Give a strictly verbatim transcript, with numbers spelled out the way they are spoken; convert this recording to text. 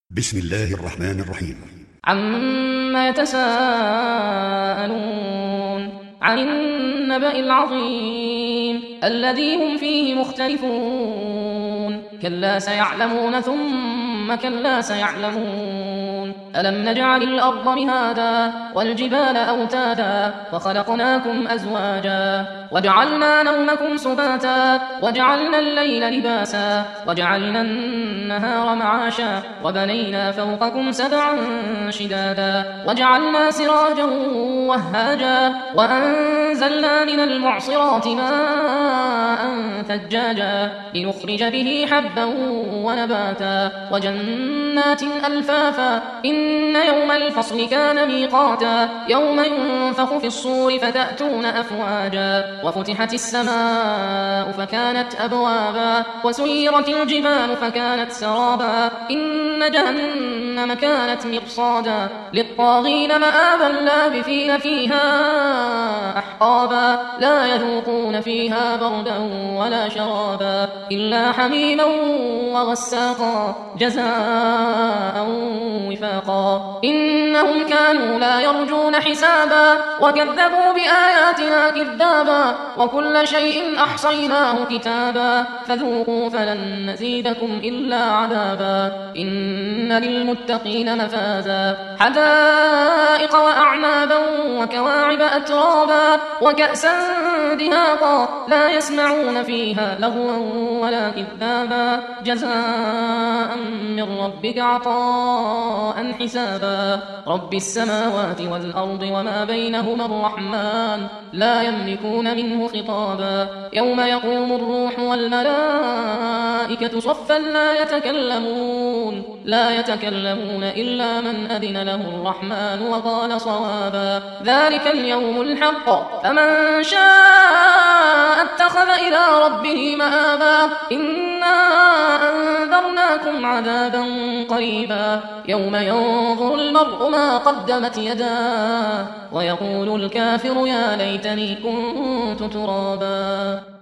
بسم الله الرحمن الرحيم. عما يتساءلون عن النبأ العظيم الذي هم فيه مختلفون كلا سيعلمون ثم كلا سيعلمون ألم نجعل الأرض مهادا والجبال أوتادا وخلقناكم أزواجا وجعلنا نومكم سباتا وجعلنا الليل لباسا وجعلنا النهار معاشا وبنينا فوقكم سبعا شدادا وجعلنا سراجا وهاجا وأنزلنا من المعصرات ماء ثجاجا لنخرج به حبا ونباتا وجنات ألفافا إن يوم الفصل كان ميقاتا يوم ينفخ في الصور فتأتون أفواجا وفتحت السماء فكانت أبوابا وسيرت الجبال فكانت سرابا إن جهنم كانت مرصادا للطاغين مآبا لابثين فيها أحقابا لا يذوقون فيها بردا ولا شرابا إلا حميما وغساقا جزاء وفاقا إنهم كانوا لا يرجون حسابا وكذبوا بآياتنا كذابا وكل شيء أحصيناه كتابا فذوقوا فلن نزيدكم إلا عذابا إن للمتقين مفازا حدائق وأعنابا وكواعب أترابا وكأسا دهاقا لا يسمعون فيها لغوا ولا كذابا جزاء من ربك عطاء حسابا رب السماوات والأرض وما بينهما الرحمن لا يملكون منه خطابا يوم يقوم الروح والملائكة صفا لا يتكلمون لا يتكلمون إلا من أذن له الرحمن وقال صوابا ذلك اليوم الحق فمن شاء اتخذ إلى ربه مآبا إنا أنذرناكم عذابا قريبا يوم ينظر المرء ما قدمت يداه ويقول الكافر يا ليتني كنت ترابا.